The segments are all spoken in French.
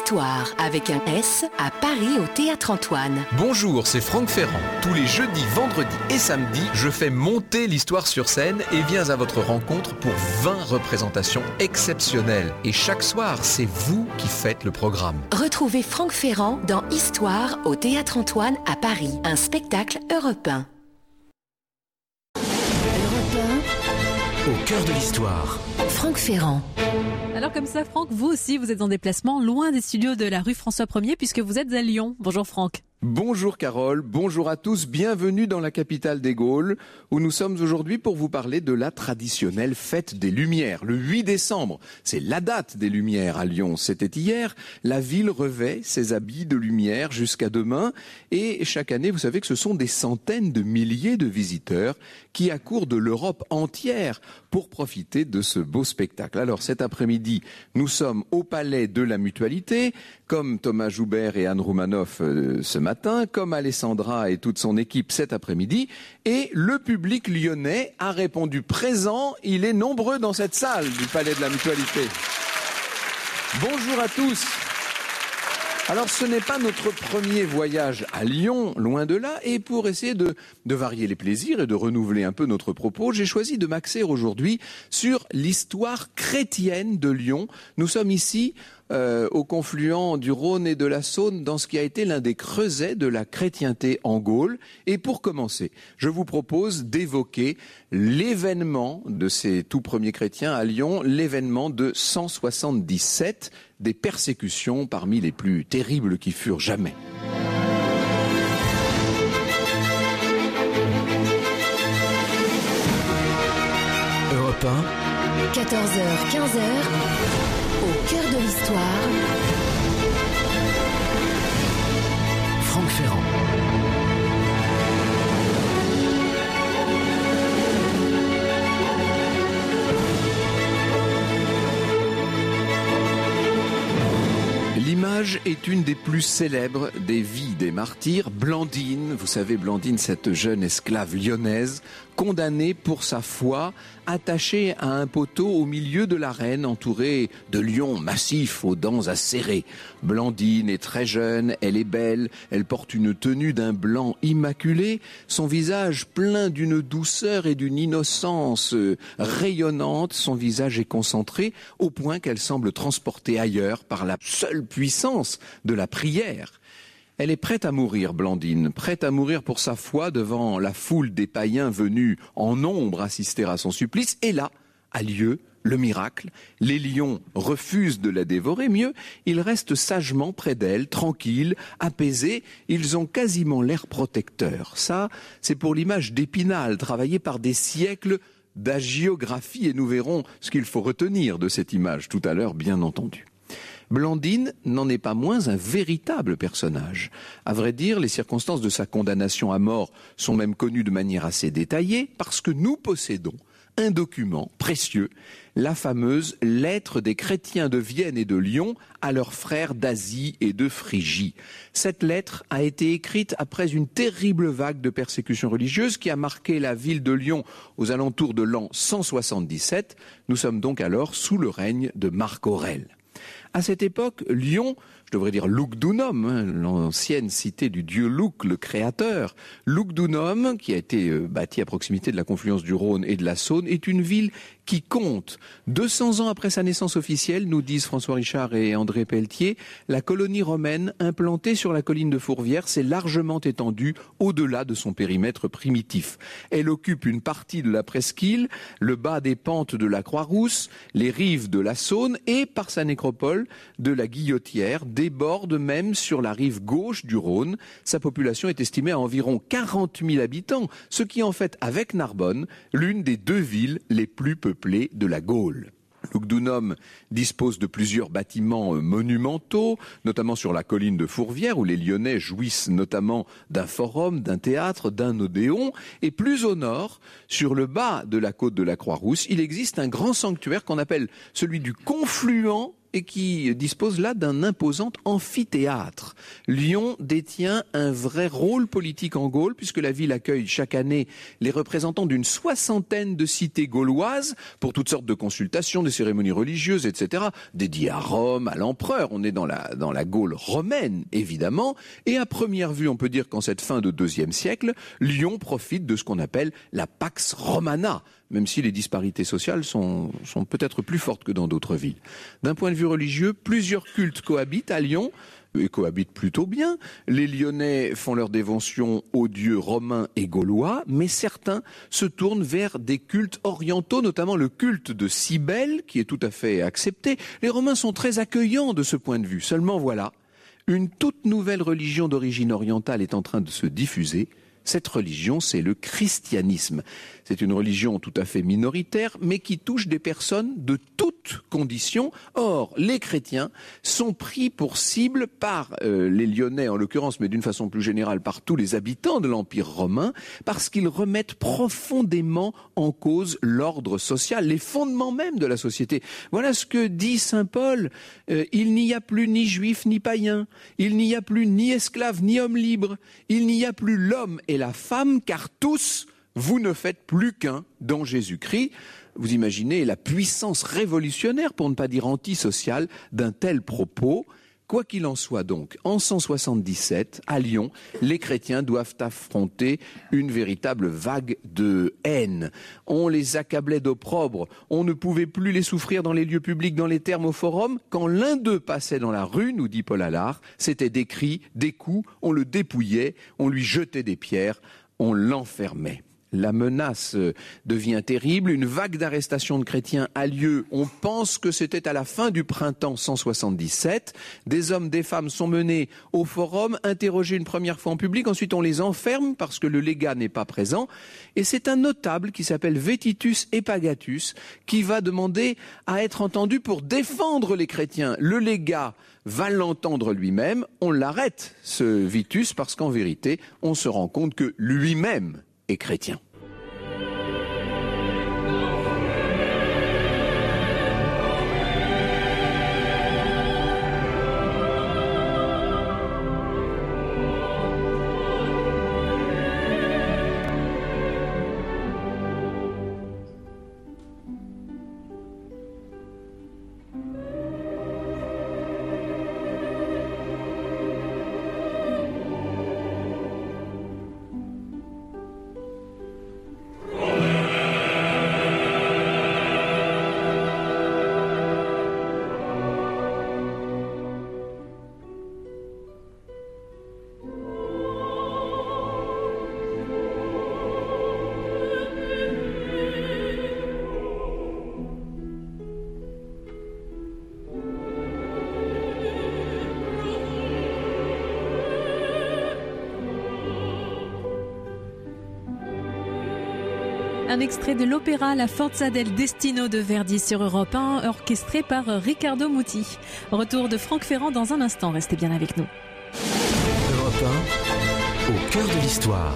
Histoire avec un S à Paris au Théâtre Antoine. Bonjour, c'est Franck Ferrand. Tous les jeudis, vendredis et samedis, je fais monter l'histoire sur scène et viens à votre rencontre pour 20 représentations exceptionnelles. Et chaque soir, c'est vous qui faites le programme. Retrouvez Franck Ferrand dans Histoire au Théâtre Antoine à Paris, un spectacle européen. Au cœur de l'histoire. Franck Ferrand. Alors comme ça, Franck, vous aussi, vous êtes en déplacement loin des studios de la rue François 1er puisque vous êtes à Lyon. Bonjour Franck. Bonjour Carole, bonjour à tous, bienvenue dans la capitale des Gaules où nous sommes aujourd'hui pour vous parler de la traditionnelle fête des Lumières. Le 8 décembre, c'est la date des Lumières à Lyon, c'était hier. La ville revêt ses habits de lumière jusqu'à demain et chaque année, vous savez que ce sont des centaines de milliers de visiteurs qui accourent de l'Europe entière pour profiter de ce beau spectacle. Alors cet après-midi, nous sommes au Palais de la Mutualité, comme Thomas Joubert et Anne Roumanoff ce matin, comme Alessandra et toute son équipe cet après-midi, et le public lyonnais a répondu présent. Il est nombreux dans cette salle du Palais de la Mutualité. Bonjour à tous. Alors ce n'est pas notre premier voyage à Lyon, loin de là, et pour essayer de varier les plaisirs et de renouveler un peu notre propos, j'ai choisi de m'axer aujourd'hui sur l'histoire chrétienne de Lyon. Nous sommes ici au confluent du Rhône et de la Saône, dans ce qui a été l'un des creusets de la chrétienté en Gaule. Et pour commencer, je vous propose d'évoquer l'événement de ces tout premiers chrétiens à Lyon, l'événement de 177, des persécutions parmi les plus terribles qui furent jamais. Europe 1, 14h, 15h, au cœur de l'histoire. Franck Ferrand. L'image est une des plus célèbres des vies des martyrs. Blandine, vous savez Blandine, cette jeune esclave lyonnaise, condamnée pour sa foi, attachée à un poteau au milieu de l'arène, entourée de lions massifs aux dents acérées. Blandine est très jeune, elle est belle, elle porte une tenue d'un blanc immaculé, son visage plein d'une douceur et d'une innocence rayonnante, son visage est concentré au point qu'elle semble transportée ailleurs par la seule puissance de la prière. Elle est prête à mourir, Blandine, prête à mourir pour sa foi devant la foule des païens venus en nombre assister à son supplice. Et là a lieu le miracle. Les lions refusent de la dévorer. Mieux, ils restent sagement près d'elle, tranquilles, apaisés. Ils ont quasiment l'air protecteurs. Ça, c'est pour l'image d'Épinal, travaillée par des siècles d'hagiographie. Et nous verrons ce qu'il faut retenir de cette image tout à l'heure, bien entendu. Blandine n'en est pas moins un véritable personnage. À vrai dire, les circonstances de sa condamnation à mort sont même connues de manière assez détaillée parce que nous possédons un document précieux, la fameuse lettre des chrétiens de Vienne et de Lyon à leurs frères d'Asie et de Phrygie. Cette lettre a été écrite après une terrible vague de persécutions religieuses qui a marqué la ville de Lyon aux alentours de l'an 177. Nous sommes donc alors sous le règne de Marc Aurèle. À cette époque, Lyon, je devrais dire Lugdunum, l'ancienne cité du dieu Luc, le créateur. Lugdunum, qui a été bâti à proximité de la confluence du Rhône et de la Saône, est une ville qui compte. 200 ans après sa naissance officielle, nous disent François Richard et André Pelletier, la colonie romaine implantée sur la colline de Fourvière s'est largement étendue au-delà de son périmètre primitif. Elle occupe une partie de la presqu'île, le bas des pentes de la Croix-Rousse, les rives de la Saône et, par sa nécropole, de la Guillotière, déborde même sur la rive gauche du Rhône. Sa population est estimée à environ 40 000 habitants, ce qui en fait, avec Narbonne, l'une des deux villes les plus peuplées de la Gaule. Lugdunum dispose de plusieurs bâtiments monumentaux, notamment sur la colline de Fourvière, où les Lyonnais jouissent notamment d'un forum, d'un théâtre, d'un odéon. Et plus au nord, sur le bas de la côte de la Croix-Rousse, il existe un grand sanctuaire qu'on appelle celui du confluent et qui dispose là d'un imposant amphithéâtre. Lyon détient un vrai rôle politique en Gaule puisque la ville accueille chaque année les représentants d'une 60aine de cités gauloises pour toutes sortes de consultations, des cérémonies religieuses, etc. dédiées à Rome, à l'empereur. On est dans la Gaule romaine, évidemment. Et à première vue, on peut dire qu'en cette fin de IIe siècle, Lyon profite de ce qu'on appelle la Pax Romana, même si les disparités sociales sont peut-être plus fortes que dans d'autres villes. D'un point de vue religieux, plusieurs cultes cohabitent à Lyon, et cohabitent plutôt bien. Les Lyonnais font leur dévotion aux dieux romains et gaulois, mais certains se tournent vers des cultes orientaux, notamment le culte de Cybèle, qui est tout à fait accepté. Les Romains sont très accueillants de ce point de vue. Seulement voilà, une toute nouvelle religion d'origine orientale est en train de se diffuser. Cette religion, c'est le christianisme. C'est une religion tout à fait minoritaire, mais qui touche des personnes de toutes conditions. Or, les chrétiens sont pris pour cible par les Lyonnais, en l'occurrence, mais d'une façon plus générale par tous les habitants de l'Empire romain, parce qu'ils remettent profondément en cause l'ordre social, les fondements même de la société. Voilà ce que dit saint Paul. Il n'y a plus ni juif ni païen, il n'y a plus ni esclave ni homme libre, il n'y a plus l'homme et la femme, car tous, vous ne faites plus qu'un dans Jésus-Christ. Vous imaginez la puissance révolutionnaire, pour ne pas dire antisociale, d'un tel propos. Quoi qu'il en soit donc, en 177, à Lyon, les chrétiens doivent affronter une véritable vague de haine. On les accablait d'opprobre, on ne pouvait plus les souffrir dans les lieux publics, dans les thermes, au forum. Quand l'un d'eux passait dans la rue, nous dit Paul Allard, c'était des cris, des coups, on le dépouillait, on lui jetait des pierres, on l'enfermait. La menace devient terrible, une vague d'arrestations de chrétiens a lieu, on pense que c'était à la fin du printemps 177, des hommes, des femmes sont menés au forum, interrogés une première fois en public, ensuite on les enferme parce que le légat n'est pas présent, et c'est un notable qui s'appelle Vetitus Epagatus qui va demander à être entendu pour défendre les chrétiens. Le légat va l'entendre lui-même, on l'arrête ce Vitus parce qu'en vérité on se rend compte que lui-même est chrétien. Un extrait de l'opéra La Forza del Destino de Verdi sur Europe 1, orchestré par Riccardo Muti. Retour de Franck Ferrand dans un instant, restez bien avec nous. Europe 1, au cœur de l'histoire.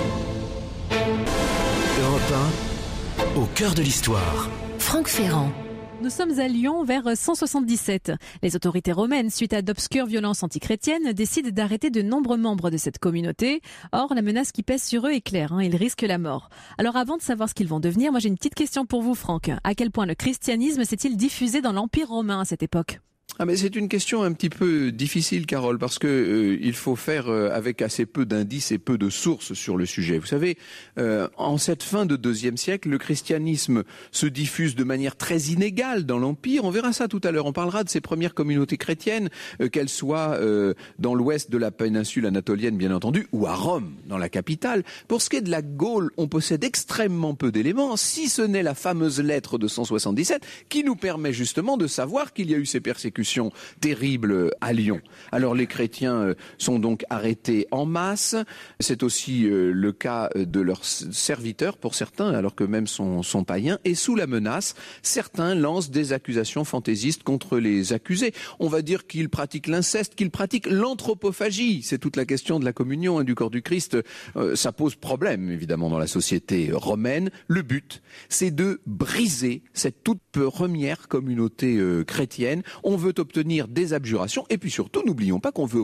Europe 1, au cœur de l'histoire. Franck Ferrand. Nous sommes à Lyon vers 177. Les autorités romaines, suite à d'obscures violences antichrétiennes, décident d'arrêter de nombreux membres de cette communauté. Or, la menace qui pèse sur eux est claire, ils risquent la mort. Alors avant de savoir ce qu'ils vont devenir, moi j'ai une petite question pour vous, Franck. À quel point le christianisme s'est-il diffusé dans l'Empire romain à cette époque ? Mais c'est une question un petit peu difficile, Carole, parce que il faut faire avec assez peu d'indices et peu de sources sur le sujet. Vous savez, en cette fin de IIe siècle, le christianisme se diffuse de manière très inégale dans l'Empire. On verra ça tout à l'heure. On parlera de ces premières communautés chrétiennes, qu'elles soient dans l'ouest de la péninsule anatolienne, bien entendu, ou à Rome, dans la capitale. Pour ce qui est de la Gaule, on possède extrêmement peu d'éléments, si ce n'est la fameuse lettre de 177, qui nous permet justement de savoir qu'il y a eu ces persécutions exécution terrible à Lyon. Alors les chrétiens sont donc arrêtés en masse. C'est aussi le cas de leurs serviteurs pour certains, alors que même sont païens. Et sous la menace, certains lancent des accusations fantaisistes contre les accusés. On va dire qu'ils pratiquent l'inceste, qu'ils pratiquent l'anthropophagie. C'est toute la question de la communion du corps du Christ. Ça pose problème, évidemment, dans la société romaine. Le but, c'est de briser cette toute première communauté chrétienne. On veut obtenir des abjurations et puis surtout, n'oublions pas qu'on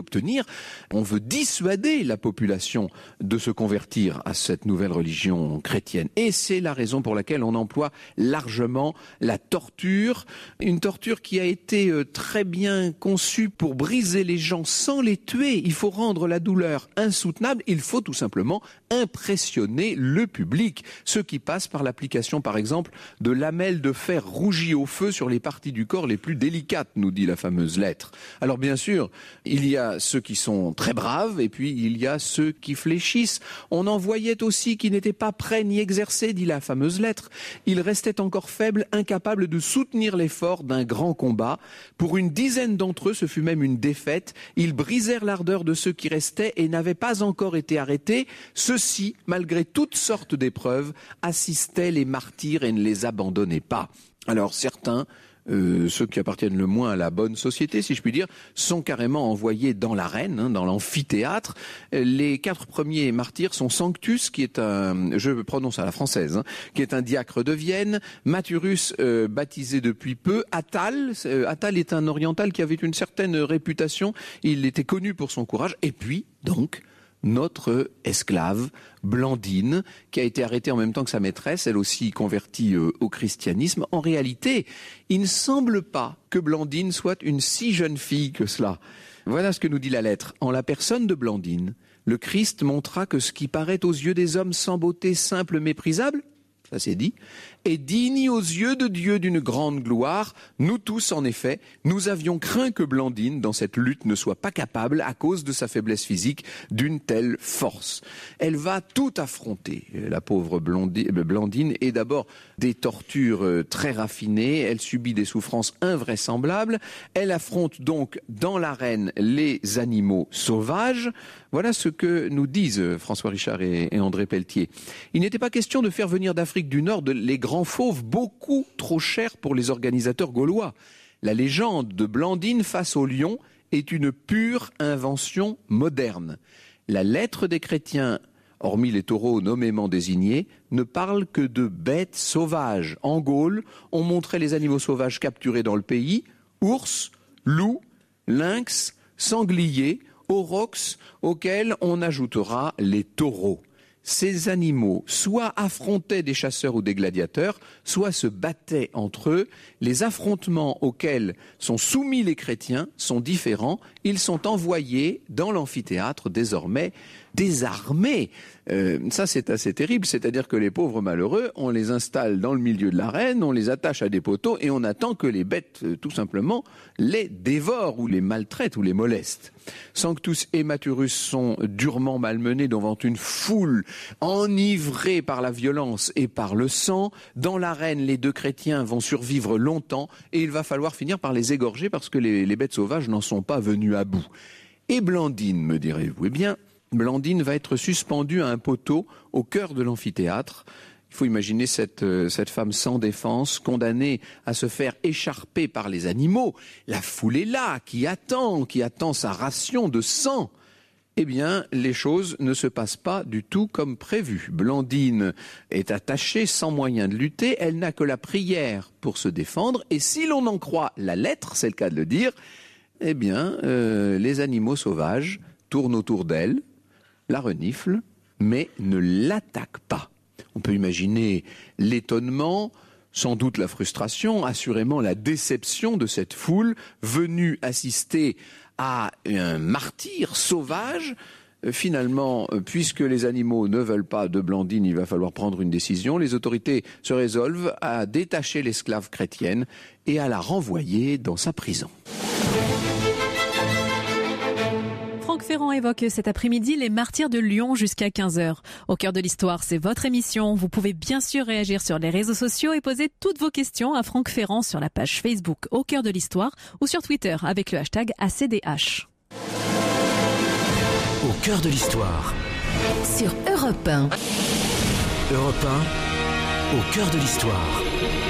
on veut dissuader la population de se convertir à cette nouvelle religion chrétienne. Et c'est la raison pour laquelle on emploie largement la torture, une torture qui a été très bien conçue pour briser les gens sans les tuer. Il faut rendre la douleur insoutenable, il faut tout simplement impressionner le public, ce qui passe par l'application par exemple de lamelles de fer rougies au feu sur les parties du corps les plus délicates, nous dit la fameuse lettre. Alors bien sûr, il y a ceux qui sont très braves et puis il y a ceux qui fléchissent. On en voyait aussi qui n'étaient pas prêts ni exercés, dit la fameuse lettre. Ils restaient encore faibles, incapables de soutenir l'effort d'un grand combat. Pour une dizaine d'entre eux, ce fut même une défaite. Ils brisèrent l'ardeur de ceux qui restaient et n'avaient pas encore été arrêtés. Ceux-ci, malgré toutes sortes d'épreuves, assistaient les martyrs et ne les abandonnaient pas. Alors certains, ceux qui appartiennent le moins à la bonne société, si je puis dire, sont carrément envoyés dans l'arène, dans l'amphithéâtre. Les 4 premiers martyrs sont Sanctus, qui est je prononce à la française, qui est un diacre de Vienne, Mathurus, baptisé depuis peu, Attal est un oriental qui avait une certaine réputation, il était connu pour son courage, et puis, donc, notre esclave, Blandine, qui a été arrêtée en même temps que sa maîtresse, elle aussi convertie au christianisme. En réalité, il ne semble pas que Blandine soit une si jeune fille que cela. Voilà ce que nous dit la lettre. En la personne de Blandine, le Christ montra que ce qui paraît aux yeux des hommes sans beauté simple, méprisable, ça c'est dit, est digne aux yeux de Dieu d'une grande gloire. Nous tous, en effet, nous avions craint que Blandine, dans cette lutte, ne soit pas capable, à cause de sa faiblesse physique, d'une telle force. Elle va tout affronter, la pauvre Blandine, et d'abord des tortures très raffinées, elle subit des souffrances invraisemblables, elle affronte donc dans l'arène les animaux sauvages. Voilà ce que nous disent François Richard et André Pelletier. Il n'était pas question de faire venir d'Afrique du Nord les grands fauves, beaucoup trop chers pour les organisateurs gaulois. La légende de Blandine face au lion est une pure invention moderne. La lettre des chrétiens, hormis les taureaux nommément désignés, ne parle que de bêtes sauvages. En Gaule, on montrait les animaux sauvages capturés dans le pays, ours, loups, lynx, sangliers, aurochs, auxquels on ajoutera les taureaux. Ces animaux soit affrontaient des chasseurs ou des gladiateurs, soit se battaient entre eux. Les affrontements auxquels sont soumis les chrétiens sont différents. Ils sont envoyés dans l'amphithéâtre désormais désarmés. Ça c'est assez terrible, c'est-à-dire que les pauvres malheureux, on les installe dans le milieu de l'arène, on les attache à des poteaux et on attend que les bêtes, tout simplement, les dévorent ou les maltraitent ou les molestent. Sanctus et Mathurus sont durement malmenés devant une foule enivrée par la violence et par le sang. Dans l'arène, les 2 chrétiens vont survivre longtemps et il va falloir finir par les égorger parce que les bêtes sauvages n'en sont pas venues à bout. Et Blandine, me direz-vous? Eh bien, Blandine va être suspendue à un poteau au cœur de l'amphithéâtre. Il faut imaginer cette femme sans défense, condamnée à se faire écharper par les animaux. La foule est là, qui attend sa ration de sang. Eh bien, les choses ne se passent pas du tout comme prévu. Blandine est attachée sans moyen de lutter, elle n'a que la prière pour se défendre, et si l'on en croit la lettre, c'est le cas de le dire, eh bien, les animaux sauvages tournent autour d'elle, la reniflent, mais ne l'attaquent pas. On peut imaginer l'étonnement, sans doute la frustration, assurément la déception de cette foule venue assister à un martyr sauvage. Finalement, puisque les animaux ne veulent pas de Blandine, il va falloir prendre une décision. Les autorités se résolvent à détacher l'esclave chrétienne et à la renvoyer dans sa prison. Franck Ferrand évoque cet après-midi les martyrs de Lyon jusqu'à 15h. Au cœur de l'histoire, c'est votre émission. Vous pouvez bien sûr réagir sur les réseaux sociaux et poser toutes vos questions à Franck Ferrand sur la page Facebook Au cœur de l'histoire ou sur Twitter avec le hashtag ACDH. Au cœur de l'histoire. Sur Europe 1. Europe 1, au cœur de l'histoire.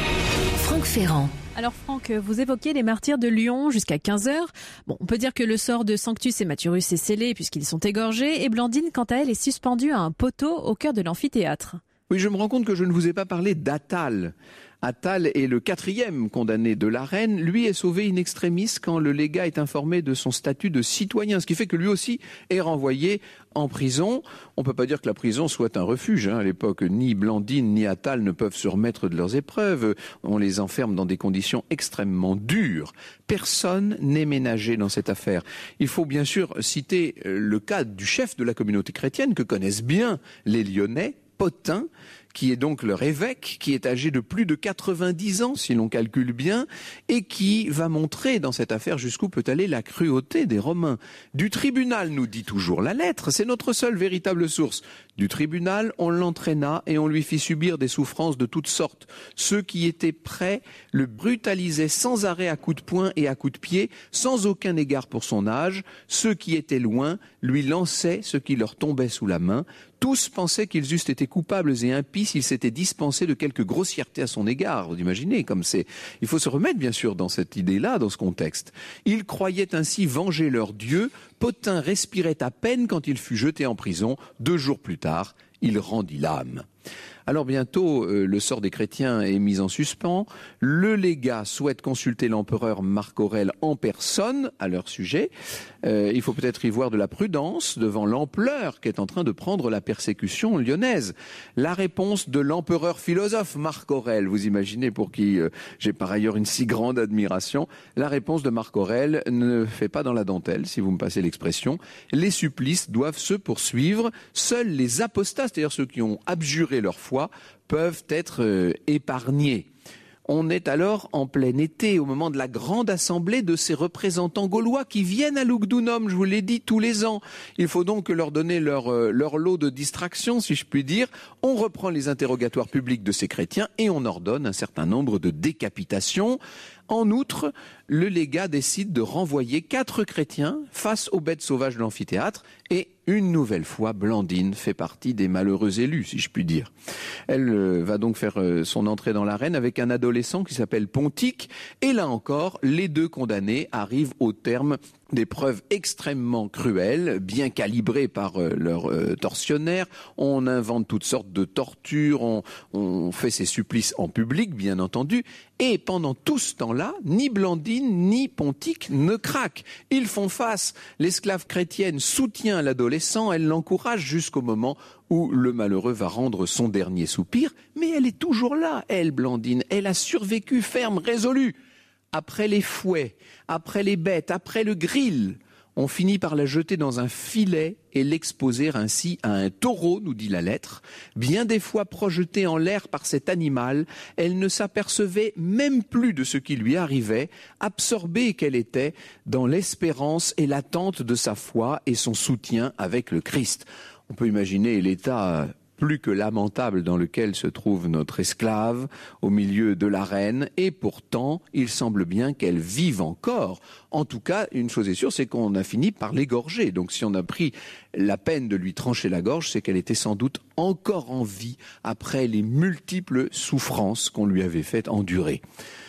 Franck Ferrand. Alors Franck, vous évoquez les martyrs de Lyon jusqu'à 15h. Bon, on peut dire que le sort de Sanctus et Maturus est scellé puisqu'ils sont égorgés et Blandine, quant à elle, est suspendue à un poteau au cœur de l'amphithéâtre. Oui, je me rends compte que je ne vous ai pas parlé d'Attale. Attale est le 4e condamné de la reine. Lui est sauvé in extremis quand le légat est informé de son statut de citoyen, ce qui fait que lui aussi est renvoyé en prison. On ne peut pas dire que la prison soit un refuge. À l'époque, ni Blandine ni Attale ne peuvent se remettre de leurs épreuves. On les enferme dans des conditions extrêmement dures. Personne n'est ménagé dans cette affaire. Il faut bien sûr citer le cas du chef de la communauté chrétienne que connaissent bien les Lyonnais, Pothin, qui est donc leur évêque, qui est âgé de plus de 90 ans, si l'on calcule bien, et qui va montrer dans cette affaire jusqu'où peut aller la cruauté des Romains. Du tribunal, nous dit toujours la lettre, c'est notre seule véritable source. Du tribunal, on l'entraîna et on lui fit subir des souffrances de toutes sortes. Ceux qui étaient prêts le brutalisaient sans arrêt à coups de poing et à coups de pied, sans aucun égard pour son âge. Ceux qui étaient loin lui lançaient ce qui leur tombait sous la main. Tous pensaient qu'ils eussent été coupables et impies s'ils s'étaient dispensés de quelque grossièreté à son égard. Vous imaginez comme c'est. Il faut se remettre bien sûr dans cette idée-là, dans ce contexte. Ils croyaient ainsi venger leur Dieu. Pothin respirait à peine quand il fut jeté en prison. 2 jours plus tard, il rendit l'âme. Alors bientôt, le sort des chrétiens est mis en suspens. Le légat souhaite consulter l'empereur Marc Aurèle en personne à leur sujet. Il faut peut-être y voir de la prudence devant l'ampleur qu'est en train de prendre la persécution lyonnaise. La réponse de l'empereur philosophe Marc Aurèle, vous imaginez pour qui j'ai par ailleurs une si grande admiration, la réponse de Marc Aurèle ne fait pas dans la dentelle, si vous me passez l'expression. Les supplices doivent se poursuivre. Seuls les apostats, c'est-à-dire ceux qui ont abjuré leur foi, peuvent être épargnés. On est alors en plein été, au moment de la grande assemblée de ces représentants gaulois qui viennent à Lugdunum, je vous l'ai dit, tous les ans. Il faut donc leur donner leur lot de distraction, si je puis dire. On reprend les interrogatoires publics de ces chrétiens et on ordonne un certain nombre de décapitations. En outre, le légat décide de renvoyer 4 chrétiens face aux bêtes sauvages de l'amphithéâtre et une nouvelle fois, Blandine fait partie des malheureux élus, si je puis dire. Elle va donc faire son entrée dans l'arène avec un adolescent qui s'appelle Pontique. Et là encore, les 2 condamnés arrivent au terme des preuves extrêmement cruelles, bien calibrées par leurs tortionnaires. On invente toutes sortes de tortures, on fait ces supplices en public, bien entendu. Et pendant tout ce temps-là, ni Blandine ni Pontique ne craquent. Ils font face. L'esclave chrétienne soutient l'adolescent, elle l'encourage jusqu'au moment où le malheureux va rendre son dernier soupir. Mais elle est toujours là, elle, Blandine. Elle a survécu ferme, résolue. Après les fouets, après les bêtes, après le grill, on finit par la jeter dans un filet et l'exposer ainsi à un taureau, nous dit la lettre. Bien des fois projetée en l'air par cet animal, elle ne s'apercevait même plus de ce qui lui arrivait, absorbée qu'elle était dans l'espérance et l'attente de sa foi et son soutien avec le Christ. On peut imaginer l'état plus que lamentable dans lequel se trouve notre esclave au milieu de l'arène, et pourtant il semble bien qu'elle vive encore. En tout cas, une chose est sûre, c'est qu'on a fini par l'égorger. Donc si on a pris la peine de lui trancher la gorge, c'est qu'elle était sans doute encore en vie après les multiples souffrances qu'on lui avait fait endurer.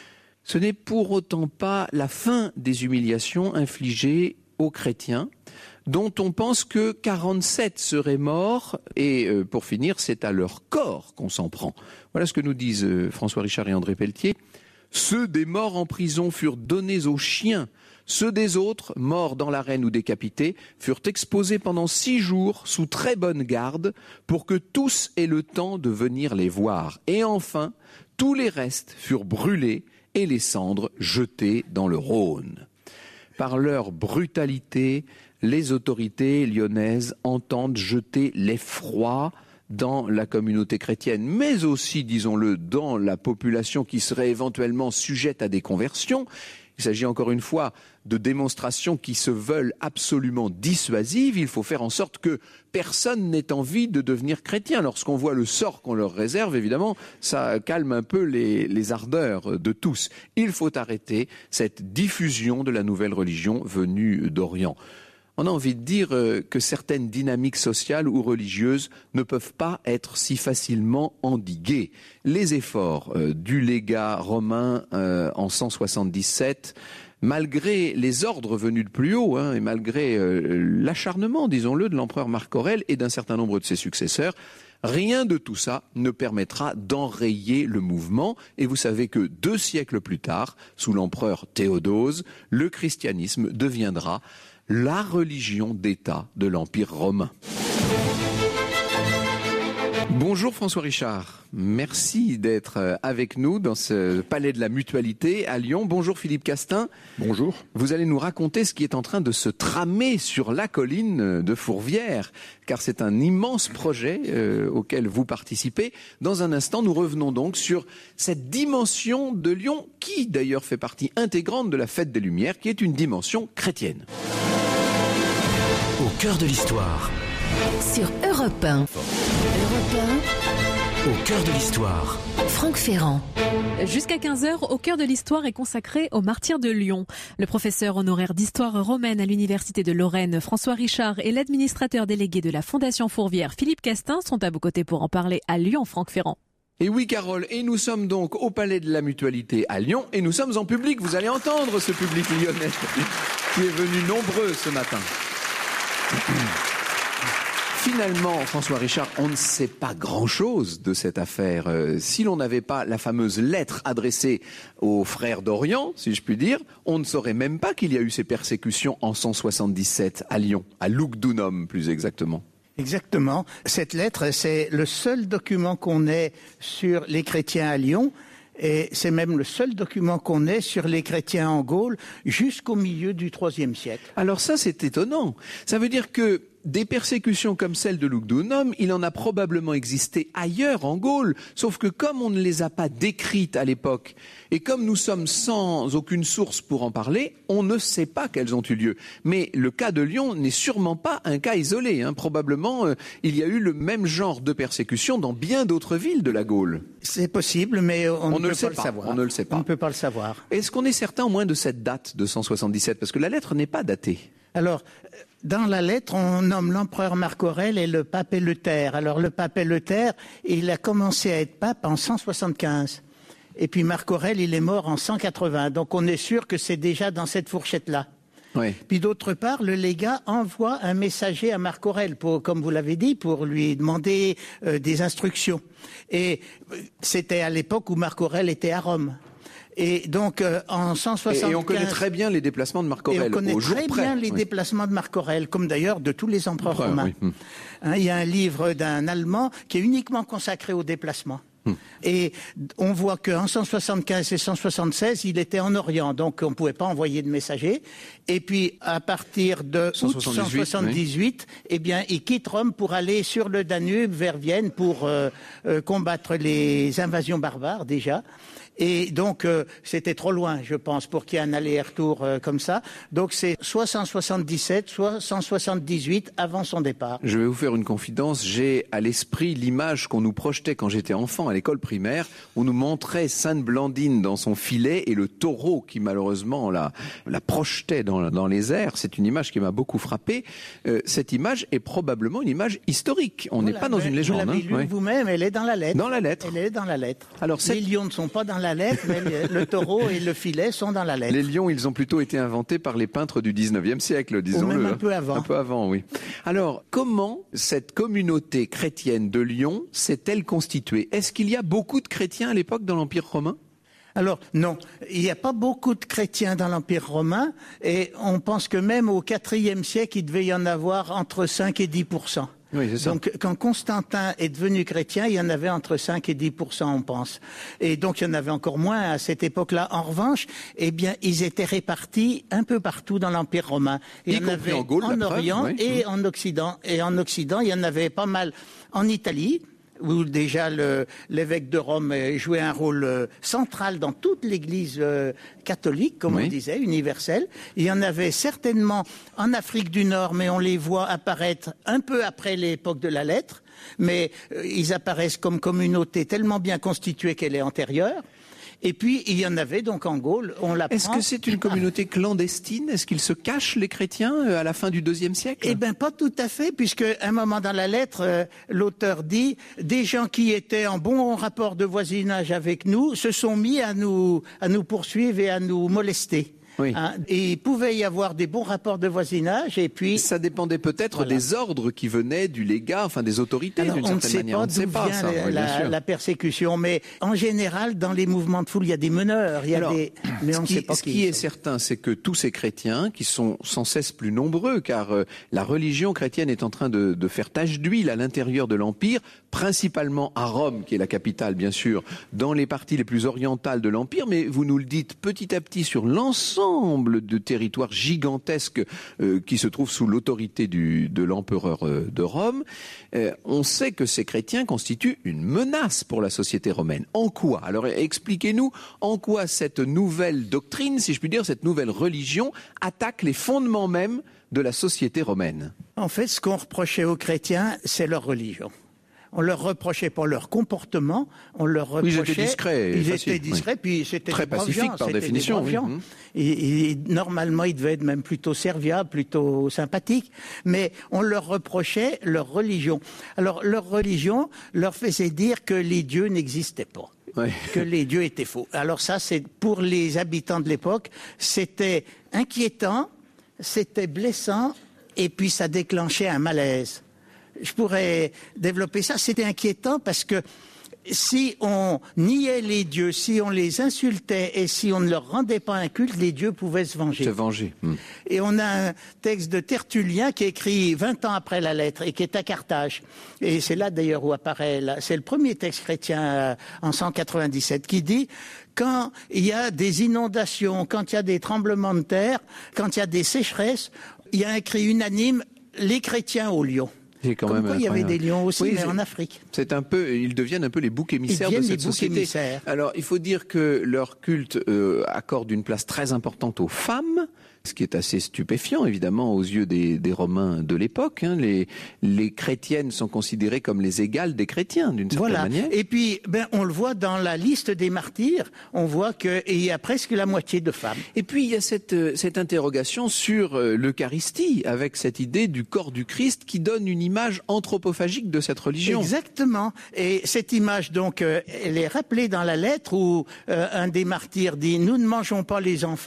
Ce n'est pour autant pas la fin des humiliations infligées aux chrétiens, dont on pense que 47 seraient morts, et pour finir, c'est à leur corps qu'on s'en prend. Voilà ce que nous disent François Richard et André Pelletier. Ceux des morts en prison furent donnés aux chiens. Ceux des autres, morts dans l'arène ou décapités, furent exposés pendant 6 jours sous très bonne garde pour que tous aient le temps de venir les voir. Et enfin, tous les restes furent brûlés et les cendres jetées dans le Rhône. Par leur brutalité, les autorités lyonnaises entendent jeter l'effroi dans la communauté chrétienne, mais aussi, disons-le, dans la population qui serait éventuellement sujette à des conversions. Il s'agit encore une fois de démonstrations qui se veulent absolument dissuasives. Il faut faire en sorte que personne n'ait envie de devenir chrétien. Lorsqu'on voit le sort qu'on leur réserve, évidemment, ça calme un peu les ardeurs de tous. Il faut arrêter cette diffusion de la nouvelle religion venue d'Orient. On a envie de dire que certaines dynamiques sociales ou religieuses ne peuvent pas être si facilement endiguées. Les efforts du légat romain en 177, malgré les ordres venus de plus haut, et malgré l'acharnement, disons-le, de l'empereur Marc Aurèle et d'un certain nombre de ses successeurs, rien de tout ça ne permettra d'enrayer le mouvement. Et vous savez que 2 siècles plus tard, sous l'empereur Théodose, le christianisme deviendra la religion d'État de l'Empire romain. Bonjour François Richard, merci d'être avec nous dans ce palais de la Mutualité à Lyon. Bonjour Philippe Castin. Bonjour. Vous allez nous raconter ce qui est en train de se tramer sur la colline de Fourvière, car c'est un immense projet auquel vous participez. Dans un instant, nous revenons donc sur cette dimension de Lyon, qui d'ailleurs fait partie intégrante de la Fête des Lumières, qui est une dimension chrétienne. Au cœur de l'histoire. Sur Europe 1. Europe Au cœur de l'histoire. 1, Franck Ferrand. Jusqu'à 15h, au cœur de l'histoire est consacré aux martyrs de Lyon. Le professeur honoraire d'histoire romaine à l'Université de Lorraine, François Richard, et l'administrateur délégué de la Fondation Fourvière, Philippe Castin, sont à vos côtés pour en parler à Lyon, Franck Ferrand. Et oui, Carole, et nous sommes donc au Palais de la Mutualité à Lyon, et nous sommes en public. Vous allez entendre ce public lyonnais qui est venu nombreux ce matin. Finalement, François Richard, on ne sait pas grand-chose de cette affaire. Si l'on n'avait pas la fameuse lettre adressée aux frères d'Orient, si je puis dire, on ne saurait même pas qu'il y a eu ces persécutions en 177 à Lyon, à Lugdunum plus exactement. Exactement. Cette lettre, c'est le seul document qu'on ait sur les chrétiens à Lyon. Et c'est même le seul document qu'on ait sur les chrétiens en Gaule jusqu'au milieu du IIIe siècle. Alors ça, c'est étonnant. Ça veut dire que des persécutions comme celle de Lugdunum, il en a probablement existé ailleurs en Gaule, sauf que comme on ne les a pas décrites à l'époque, et comme nous sommes sans aucune source pour en parler, on ne sait pas qu'elles ont eu lieu. Mais le cas de Lyon n'est sûrement pas un cas isolé. Probablement, il y a eu le même genre de persécution dans bien d'autres villes de la Gaule. C'est possible, mais on ne peut pas le savoir. On ne le sait pas. On ne peut pas le savoir. Est-ce qu'on est certain au moins de cette date de 177 ? Parce que la lettre n'est pas datée. Alors, dans la lettre, on nomme l'empereur Marc Aurèle et le pape Éleuthère. Alors, le pape Éleuthère, il a commencé à être pape en 175. Et puis Marc Aurèle, il est mort en 180. Donc, on est sûr que c'est déjà dans cette fourchette-là. Oui. Puis d'autre part, le légat envoie un messager à Marc Aurèle, comme vous l'avez dit, pour lui demander des instructions. Et c'était à l'époque où Marc Aurèle était à Rome. Et donc, en 175... Et on connaît très bien les déplacements de Marc Aurèle. Et on connaît au jour très près. bien les déplacements de Marc Aurèle, comme d'ailleurs de tous les empereurs romains. Oui. Il y a un livre d'un Allemand qui est uniquement consacré aux déplacements. Et on voit qu'en 175 et 176, il était en Orient, donc on ne pouvait pas envoyer de messager. Et puis, à partir de 178, eh bien, il quitte Rome pour aller sur le Danube vers Vienne pour combattre les invasions barbares déjà. Et donc, c'était trop loin, je pense, pour qu'il y ait un aller-retour comme ça. Donc, c'est soit 177, soit 178 avant son départ. Je vais vous faire une confidence. J'ai à l'esprit l'image qu'on nous projetait quand j'étais enfant à l'école primaire. On nous montrait Sainte Blandine dans son filet et le taureau qui, malheureusement, la projetait dans les airs. C'est une image qui m'a beaucoup frappé. Cette image est probablement une image historique. On n'est pas dans une légende. Vous l'avez lu vous-même, elle est dans la lettre. Dans la lettre. Elle est dans la lettre. Alors, les lions ne sont pas dans la lettre, mais le taureau et le filet sont dans la lettre. Les lions, ils ont plutôt été inventés par les peintres du 19e siècle, disons-le. Ou même un peu avant. Un peu avant, oui. Alors, comment cette communauté chrétienne de Lyon s'est-elle constituée ? Est-ce qu'il y a beaucoup de chrétiens à l'époque dans l'Empire romain ? Alors, non, il n'y a pas beaucoup de chrétiens dans l'Empire romain, et on pense que même au IVe siècle, il devait y en avoir entre 5 et 10%. Oui, c'est ça. Donc, quand Constantin est devenu chrétien, il y en avait entre 5 et 10%, on pense. Et donc, il y en avait encore moins à cette époque-là. En revanche, eh bien, ils étaient répartis un peu partout dans l'Empire romain. Il y en avait en Orient et en Occident. Et en Occident, il y en avait pas mal en Italie, où déjà l'évêque de Rome jouait un rôle central dans toute l'Église catholique, comme on disait, universelle. Il y en avait certainement en Afrique du Nord, mais on les voit apparaître un peu après l'époque de la lettre. Mais ils apparaissent comme communauté tellement bien constituée qu'elle est antérieure. Et puis, il y en avait donc en Gaule, on l'apprend. Est-ce que c'est une communauté clandestine? Est-ce qu'ils se cachent, les chrétiens, à la fin du IIe siècle? Eh bien, pas tout à fait, puisque à un moment dans la lettre, l'auteur dit « Des gens qui étaient en bon rapport de voisinage avec nous se sont mis à nous poursuivre et à nous molester ». Oui. Et il pouvait y avoir des bons rapports de voisinage et puis... Ça dépendait peut-être des ordres qui venaient du légat, enfin des autorités d'une certaine manière. On ne sait pas d'où vient la persécution, mais en général, dans les mouvements de foule, il y a des meneurs, mais on ne sait pas qui. Ce qui est certain, c'est que tous ces chrétiens, qui sont sans cesse plus nombreux, car la religion chrétienne est en train de faire tache d'huile à l'intérieur de l'Empire, principalement à Rome, qui est la capitale, bien sûr, dans les parties les plus orientales de l'Empire, mais vous nous le dites petit à petit sur l'ensemble de territoires gigantesques qui se trouvent sous l'autorité de l'empereur de Rome. On sait que ces chrétiens constituent une menace pour la société romaine. En quoi? Alors expliquez-nous en quoi cette nouvelle doctrine, si je puis dire, cette nouvelle religion attaque les fondements même de la société romaine. En fait, ce qu'on reprochait aux chrétiens, c'est leur religion. On leur reprochait pas leur comportement, on leur reprochait... Ils étaient discrets. Ils étaient discrets, puis c'était très pacifiques par définition. Et normalement, ils devaient être même plutôt serviables, plutôt sympathiques. Mais on leur reprochait leur religion. Alors, leur religion leur faisait dire que les dieux n'existaient pas. Oui. Que les dieux étaient faux. Alors ça, c'est pour les habitants de l'époque, c'était inquiétant, c'était blessant, et puis ça déclenchait un malaise. Je pourrais développer ça. C'était inquiétant parce que si on niait les dieux, si on les insultait et si on ne leur rendait pas un culte, les dieux pouvaient se venger. Et on a un texte de Tertullien qui est écrit 20 ans après la lettre et qui est à Carthage. Et c'est là d'ailleurs où apparaît, c'est le premier texte chrétien en 197 qui dit quand il y a des inondations, quand il y a des tremblements de terre, quand il y a des sécheresses, il y a un cri unanime, les chrétiens aux lions. Comme quoi, il y avait des lions aussi, mais en Afrique. Ils deviennent un peu les boucs émissaires de cette société. Alors, il faut dire que leur culte accorde une place très importante aux femmes, ce qui est assez stupéfiant, évidemment, aux yeux des Romains de l'époque. Les chrétiennes sont considérées comme les égales des chrétiens, d'une certaine manière. Et puis, on le voit dans la liste des martyrs, on voit qu'il y a presque la moitié de femmes. Et puis, il y a cette interrogation sur l'Eucharistie, avec cette idée du corps du Christ qui donne une image anthropophagique de cette religion. Exactement. Et cette image, donc, elle est rappelée dans la lettre où un des martyrs dit « Nous ne mangeons pas les enfants ».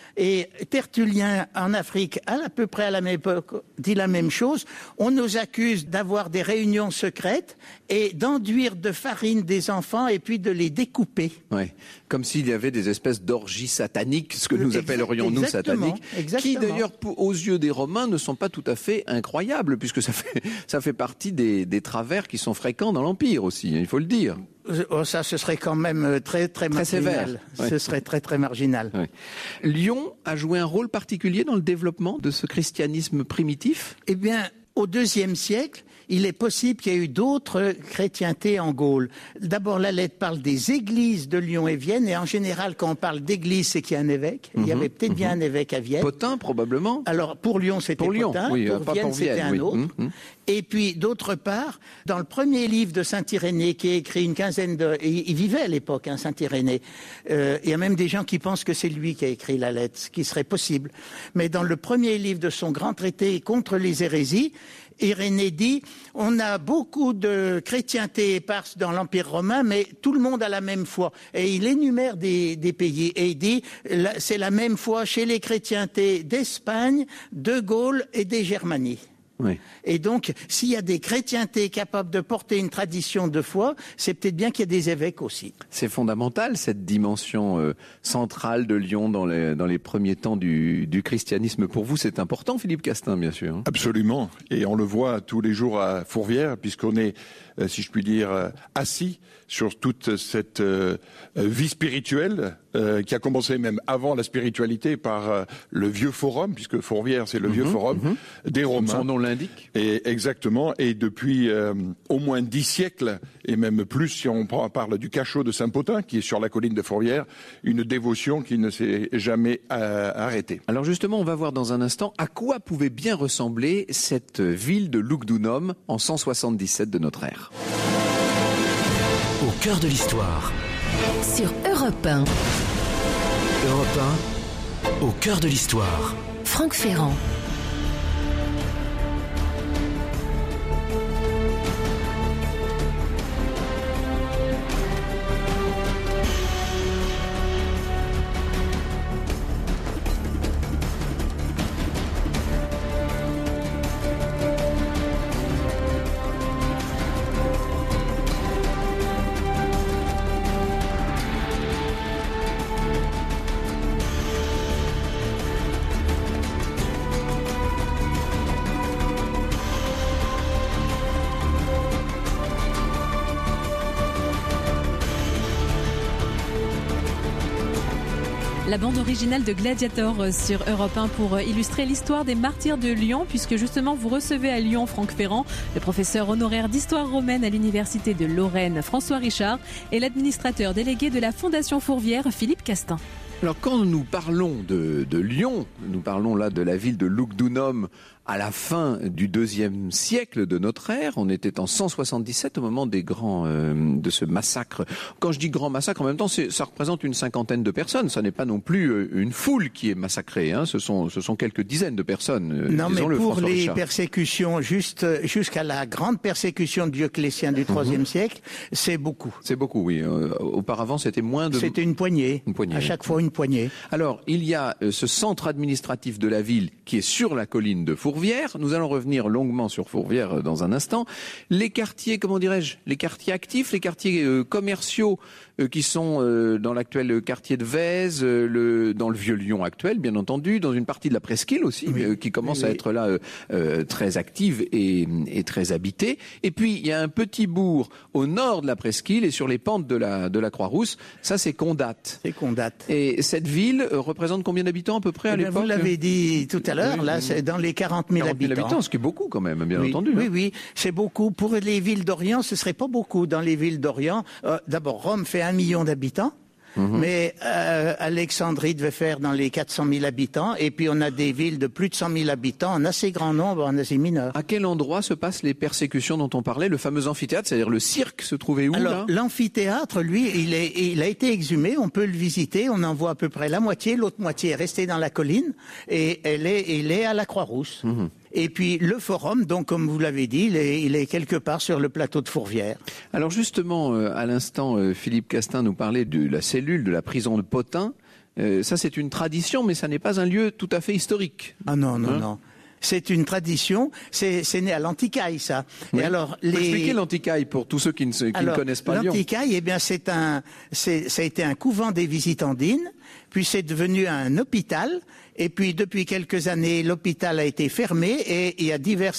Et Tertullien, en Afrique, à peu près à la même époque, dit la même chose. On nous accuse d'avoir des réunions secrètes et d'enduire de farine des enfants et puis de les découper. Oui, comme s'il y avait des espèces d'orgies sataniques, ce que nous appellerions nous sataniques, qui d'ailleurs, aux yeux des Romains, ne sont pas tout à fait incroyables, puisque ça fait partie des travers qui sont fréquents dans l'Empire aussi, il faut le dire. Ça, ce serait quand même très marginal. Sévère. Ce serait très marginal. Ouais. Lyon a joué un rôle particulier dans le développement de ce christianisme primitif? Eh bien, au IIe siècle, il est possible qu'il y ait eu d'autres chrétientés en Gaule. D'abord, la lettre parle des églises de Lyon et Vienne, et en général, quand on parle d'église, c'est qu'il y a un évêque. Il y avait peut-être bien un évêque à Vienne. Pothin, probablement. Alors, pour Lyon, c'était Pothin. Oui, pour Vienne, c'était un autre. Et puis, d'autre part, dans le premier livre de Saint-Irénée, qui est écrit une quinzaine de... Il vivait à l'époque, Saint-Irénée. Il y a même des gens qui pensent que c'est lui qui a écrit la lettre, ce qui serait possible. Mais dans le premier livre de son grand traité contre les hérésies, Irénée dit, on a beaucoup de chrétienté éparse dans l'Empire romain, mais tout le monde a la même foi. Et il énumère des pays. Et il dit, c'est la même foi chez les chrétientés d'Espagne, de Gaule et des Germanies. Oui. Et donc, s'il y a des chrétientés capables de porter une tradition de foi, c'est peut-être bien qu'il y ait des évêques aussi. C'est fondamental, cette dimension centrale de Lyon dans les premiers temps du christianisme. Pour vous, c'est important, Philippe Castin, bien sûr. Absolument. Et on le voit tous les jours à Fourvière, puisqu'on est, si je puis dire, assis sur toute cette vie spirituelle qui a commencé même avant la spiritualité par le vieux forum, puisque Fourvière c'est le vieux forum des Romains. Son nom l'indique. Et exactement, et depuis au moins 10 siècles, et même plus si on parle du cachot de Saint-Potin, qui est sur la colline de Fourvière, une dévotion qui ne s'est jamais arrêtée. Alors justement, on va voir dans un instant à quoi pouvait bien ressembler cette ville de Lugdunum en 177 de notre ère. Au cœur de l'histoire. Sur Europe 1, Europe 1, au cœur de l'histoire. Franck Ferrand. La bande originale de Gladiator sur Europe 1 pour illustrer l'histoire des martyrs de Lyon, puisque justement vous recevez à Lyon Franck Ferrand, le professeur honoraire d'histoire romaine à l'université de Lorraine François Richard et l'administrateur délégué de la Fondation Fourvière Philippe Castin. Alors quand nous parlons de Lyon, nous parlons là de la ville de Lugdunum à la fin du IIe siècle de notre ère. On était en 177 au moment des grands de ce massacre. Quand je dis grand massacre, en même temps, ça représente une cinquantaine de personnes. Ça n'est pas non plus une foule qui est massacrée. Hein. Ce sont quelques dizaines de personnes. Non, mais pour les persécutions, jusqu'à la grande persécution de Dioclétien du IIIe siècle, c'est beaucoup. C'est beaucoup, oui. Auparavant, c'était moins de... C'était une poignée. À chaque fois, une poignée. Alors, il y a ce centre administratif de la ville qui est sur la colline de Fourvière. Nous allons revenir longuement sur Fourvière dans un instant. Les quartiers, comment dirais-je, les quartiers actifs, les quartiers commerciaux qui sont dans l'actuel quartier de Vèze, dans le vieux Lyon actuel, bien entendu, dans une partie de la presqu'île aussi, qui commence à être là très active et très habitée. Et puis, il y a un petit bourg au nord de la presqu'île et sur les pentes de la Croix-Rousse. Ça, c'est Condat. C'est Condat. Et cette ville représente combien d'habitants à peu près à l'époque? Vous l'avez dit tout à l'heure, là, c'est dans les 40 000 habitants. Ce qui est beaucoup quand même, bien entendu. Oui, c'est beaucoup. Pour les villes d'Orient, ce serait pas beaucoup. Dans les villes d'Orient, d'abord, Rome fait 1 million d'habitants. Mais Alexandrie devait faire dans les 400 000 habitants. Et puis on a des villes de plus de 100 000 habitants en assez grand nombre en Asie mineure. À quel endroit se passent les persécutions dont on parlait? Le fameux amphithéâtre, c'est-à-dire le cirque, se trouvait où? Alors, l'amphithéâtre, lui, il a été exhumé. On peut le visiter. On en voit à peu près la moitié. L'autre moitié est restée dans la colline. Et il est à la Croix-Rousse. Et puis le forum, donc comme vous l'avez dit, il est quelque part sur le plateau de Fourvière. Alors justement, à l'instant, Philippe Castin nous parlait de la cellule de la prison de Potin. Ça, c'est une tradition, mais ça n'est pas un lieu tout à fait historique. Ah non. C'est une tradition, c'est né à l'Antiquaille, ça. Oui. Et alors, expliquez l'Antiquaille pour tous ceux qui ne connaissent pas Lyon. L'Antiquaille, eh bien, ça a été un couvent des Visitandines, puis c'est devenu un hôpital. Et puis, depuis quelques années, l'hôpital a été fermé et il y a divers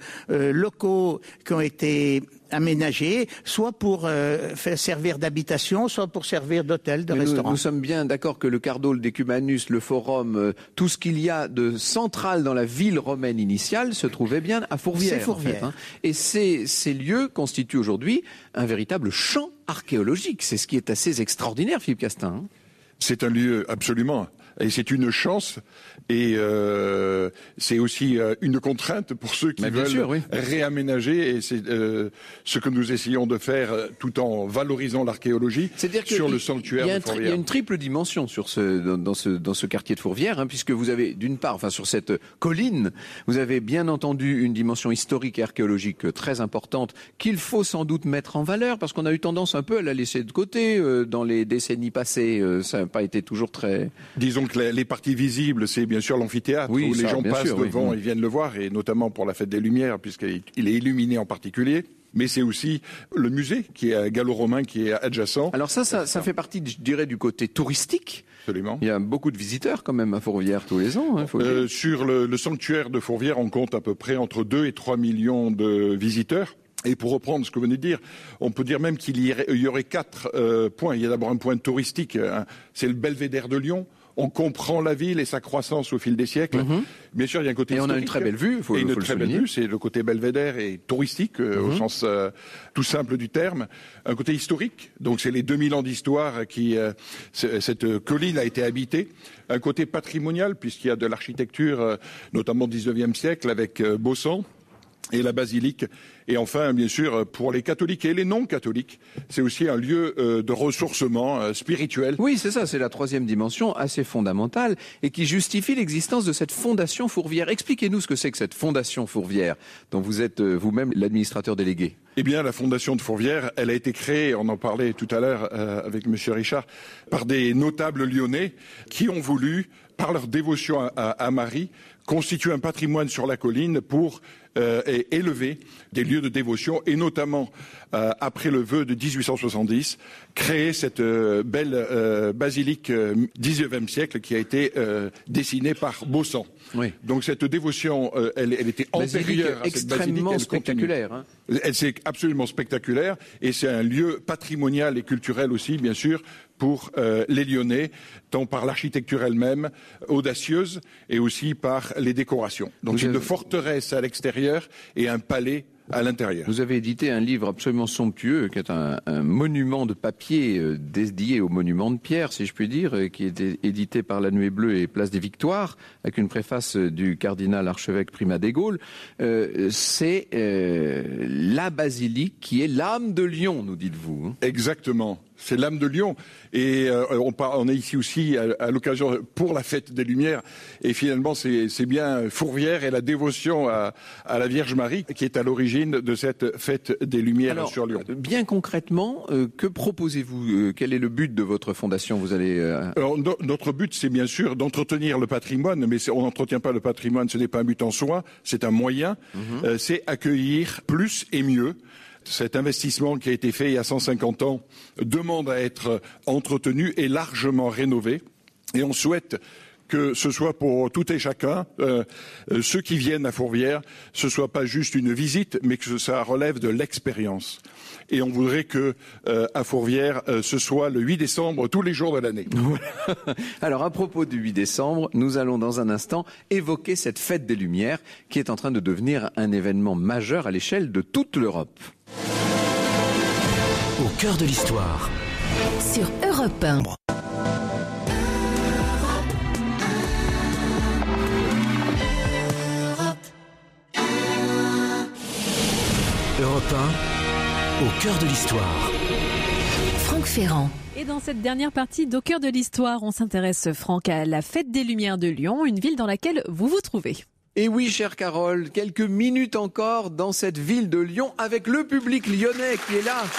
locaux qui ont été aménagés, soit pour faire servir d'habitation, soit pour servir d'hôtel, de restaurant. Nous sommes bien d'accord que le Cardo, le Decumanus, le Forum, tout ce qu'il y a de central dans la ville romaine initiale se trouvait bien à Fourvière. C'est Fourvière. En fait, hein. Et ces lieux constituent aujourd'hui un véritable champ archéologique. C'est ce qui est assez extraordinaire, Philippe Castin. Hein. C'est un lieu absolument. Et c'est une chance et c'est aussi une contrainte pour ceux qui veulent réaménager. Et c'est ce que nous essayons de faire tout en valorisant l'archéologie sur le sanctuaire de Fourvière. Il y a une triple dimension dans ce quartier de Fourvière, hein, puisque vous avez d'une part, sur cette colline, vous avez bien entendu une dimension historique et archéologique très importante qu'il faut sans doute mettre en valeur, parce qu'on a eu tendance un peu à la laisser de côté dans les décennies passées. Ça n'a pas été toujours très... Disons que les parties visibles, c'est bien sûr l'amphithéâtre, où les gens passent devant et viennent le voir, et notamment pour la fête des Lumières, puisqu'il est illuminé en particulier. Mais c'est aussi le musée qui est gallo-romain, qui est adjacent. Alors ça fait partie, je dirais, du côté touristique. Absolument. Il y a beaucoup de visiteurs quand même à Fourvière tous les ans. Sur le sanctuaire de Fourvière, on compte à peu près entre 2 et 3 millions de visiteurs. Et pour reprendre ce que vous venez de dire, on peut dire même qu'il y aurait 4 points. Il y a d'abord un point touristique, c'est le belvédère de Lyon. On comprend la ville et sa croissance au fil des siècles. Bien sûr, il y a un côté historique. Et on a une très belle vue, faut le souligner. C'est le côté belvédère et touristique, au sens tout simple du terme. Un côté historique, donc c'est les 2000 ans d'histoire qui... cette colline a été habitée. Un côté patrimonial, puisqu'il y a de l'architecture, notamment du 19e siècle, avec Baussan et la basilique. Et enfin, bien sûr, pour les catholiques et les non-catholiques, c'est aussi un lieu de ressourcement spirituel. Oui, c'est ça, c'est la troisième dimension assez fondamentale et qui justifie l'existence de cette fondation Fourvière. Expliquez-nous ce que c'est que cette fondation Fourvière, dont vous êtes vous-même l'administrateur délégué. Eh bien, la fondation de Fourvière, elle a été créée, on en parlait tout à l'heure avec Monsieur Richard, par des notables lyonnais qui ont voulu, par leur dévotion à Marie, constituer un patrimoine sur la colline pour élever des lieux de dévotion et notamment, après le vœu de 1870, créer cette belle basilique 19e siècle qui a été dessinée par Baussan. Oui. Donc cette dévotion, elle était antérieure à cette basilique. Extrêmement spectaculaire. Hein. C'est absolument spectaculaire et c'est un lieu patrimonial et culturel aussi, bien sûr, pour les Lyonnais, tant par l'architecture elle-même, audacieuse, et aussi par les décorations. Donc c'est une forteresse à l'extérieur et un palais à l'intérieur. Vous avez édité un livre absolument somptueux, qui est un monument de papier dédié au monument de pierre, si je puis dire, qui est édité par La Nuée Bleue et Place des Victoires, avec une préface du cardinal archevêque Primat des Gaules. C'est la basilique qui est l'âme de Lyon, nous dites-vous. Hein. Exactement. C'est l'âme de Lyon. Et on est ici aussi à l'occasion pour la fête des Lumières. Et finalement, c'est bien Fourvière et la dévotion à la Vierge Marie qui est à l'origine de cette fête des Lumières sur Lyon. Bien concrètement, que proposez-vous? Quel est le but de votre fondation? Vous allez Alors, notre but, c'est bien sûr d'entretenir le patrimoine, mais on n'entretient pas le patrimoine, ce n'est pas un but en soi, c'est un moyen. C'est accueillir plus et mieux. Cet investissement qui a été fait il y a 150 ans demande à être entretenu et largement rénové. Et on souhaite que ce soit pour tout et chacun, ceux qui viennent à Fourvière, ce soit pas juste une visite, mais que ça relève de l'expérience. Et on voudrait que à Fourvière, ce soit le 8 décembre tous les jours de l'année. Alors à propos du 8 décembre, nous allons dans un instant évoquer cette fête des Lumières qui est en train de devenir un événement majeur à l'échelle de toute l'Europe. Au cœur de l'histoire. Sur Europe 1. Europe 1, au cœur de l'histoire. Franck Ferrand. Et dans cette dernière partie d'Au cœur de l'histoire, on s'intéresse, Franck, à la fête des Lumières de Lyon, une ville dans laquelle vous vous trouvez. Et oui, chère Carole, quelques minutes encore dans cette ville de Lyon avec le public lyonnais qui est là,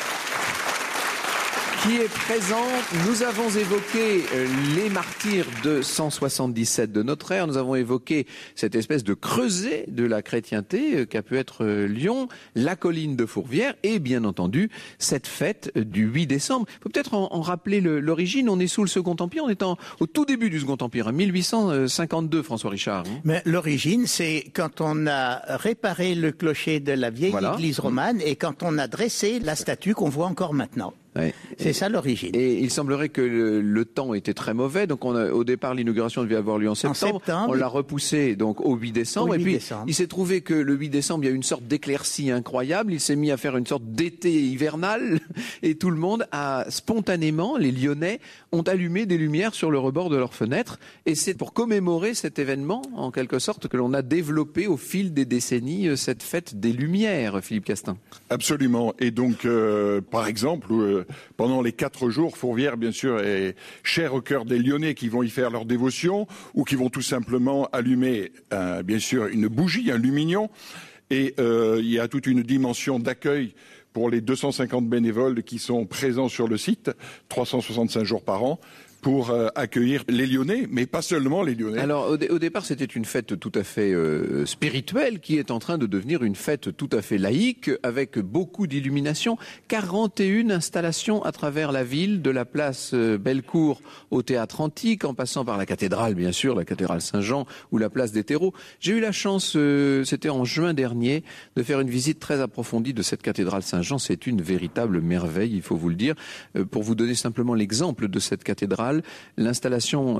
qui est présent. Nous avons évoqué les martyrs de 177 de notre ère. Nous avons évoqué cette espèce de creuset de la chrétienté qu'a pu être Lyon, la colline de Fourvière et bien entendu cette fête du 8 décembre. Il faut peut-être en rappeler l'origine. On est sous le Second Empire, on est au tout début du Second Empire, 1852, François Richard. Hein. Mais l'origine, c'est quand on a réparé le clocher de la vieille église romane et quand on a dressé la statue qu'on voit encore maintenant. Ouais. C'est ça l'origine. Et il semblerait que le temps était très mauvais. Donc au départ, l'inauguration devait avoir lieu en septembre. On l'a repoussé donc au 8 décembre. Il s'est trouvé que le 8 décembre, il y a eu une sorte d'éclaircie incroyable. Il s'est mis à faire une sorte d'été hivernal. Et tout le monde a spontanément, les Lyonnais, ont allumé des lumières sur le rebord de leurs fenêtres. Et c'est pour commémorer cet événement, en quelque sorte, que l'on a développé au fil des décennies cette fête des Lumières, Philippe Castin. Absolument. Et donc, par exemple, pendant les 4 jours, Fourvière, bien sûr, est chère au cœur des Lyonnais qui vont y faire leur dévotion ou qui vont tout simplement allumer, bien sûr, une bougie, un lumignon. Et il y a toute une dimension d'accueil pour les 250 bénévoles qui sont présents sur le site, 365 jours par an, pour accueillir les Lyonnais, mais pas seulement les Lyonnais. Alors au départ, c'était une fête tout à fait spirituelle qui est en train de devenir une fête tout à fait laïque avec beaucoup d'illumination. 41 installations à travers la ville, de la place Bellecour au Théâtre Antique, en passant par la cathédrale, bien sûr, la cathédrale Saint-Jean ou la place des Terreaux. J'ai eu la chance, c'était en juin dernier, de faire une visite très approfondie de cette cathédrale Saint-Jean. C'est une véritable merveille, il faut vous le dire. Pour vous donner simplement l'exemple de cette cathédrale, l'installation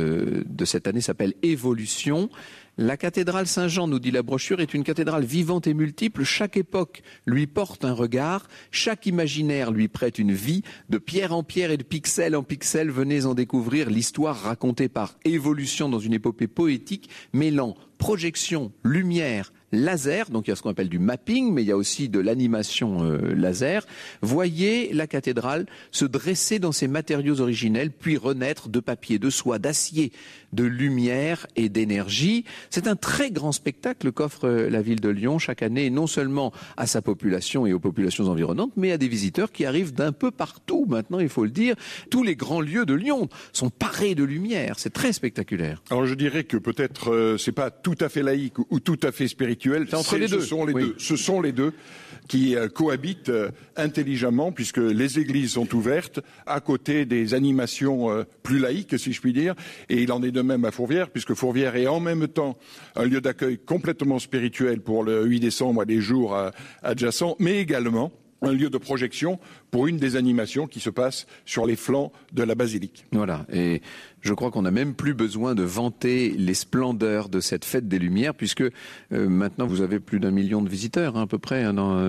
de cette année s'appelle Évolution. La cathédrale Saint-Jean, nous dit la brochure, est une cathédrale vivante et multiple. Chaque époque lui porte un regard, chaque imaginaire lui prête une vie. De pierre en pierre et de pixel en pixel, venez en découvrir l'histoire racontée par Évolution dans une épopée poétique, mêlant projection, lumière, laser, donc il y a ce qu'on appelle du mapping, mais il y a aussi de l'animation laser. Voyez la cathédrale se dresser dans ses matériaux originels, puis renaître de papier, de soie, d'acier, de lumière et d'énergie. C'est un très grand spectacle qu'offre la ville de Lyon chaque année, non seulement à sa population et aux populations environnantes, mais à des visiteurs qui arrivent d'un peu partout maintenant, il faut le dire. Tous les grands lieux de Lyon sont parés de lumière, c'est très spectaculaire. Alors je dirais que peut-être c'est pas tout à fait laïque ou tout à fait spirituel. C'est entre les deux. Ce sont les deux qui cohabitent intelligemment, puisque les églises sont ouvertes à côté des animations plus laïques, si je puis dire. Et il en est de même à Fourvière, puisque Fourvière est en même temps un lieu d'accueil complètement spirituel pour le 8 décembre et les jours adjacents, mais également un lieu de projection pour une des animations qui se passe sur les flancs de la basilique. Voilà, et je crois qu'on n'a même plus besoin de vanter les splendeurs de cette fête des Lumières, puisque maintenant vous avez plus d'1 million de visiteurs à peu près.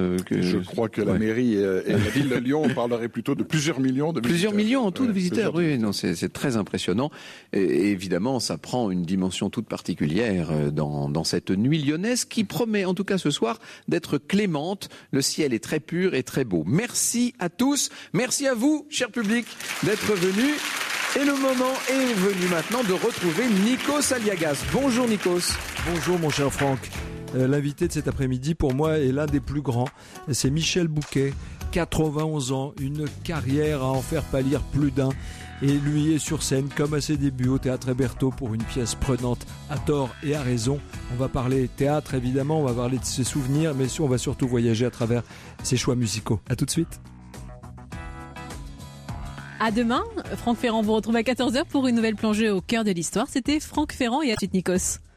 Je crois que la mairie et la ville de Lyon, on parlerait plutôt de plusieurs millions de visiteurs. Plusieurs millions en tout de visiteurs, oui, non, c'est très impressionnant. Et évidemment, ça prend une dimension toute particulière dans cette nuit lyonnaise qui promet, en tout cas ce soir, d'être clémente. Le ciel est très pur et très beau. Merci à tous, merci à vous, cher public, d'être venus. Et le moment est venu maintenant de retrouver Nikos Aliagas. Bonjour Nikos. Bonjour mon cher Franck. L'invité de cet après-midi pour moi est l'un des plus grands. C'est Michel Bouquet, 91 ans, une carrière à en faire pâlir plus d'un. Et lui est sur scène comme à ses débuts au Théâtre Hébertot pour une pièce prenante à tort et à raison. On va parler théâtre évidemment, on va parler de ses souvenirs, mais on va surtout voyager à travers ses choix musicaux. À tout de suite. À demain, Franck Ferrand vous retrouve à 14h pour une nouvelle plongée au cœur de l'histoire. C'était Franck Ferrand et à tout de suite Nikos.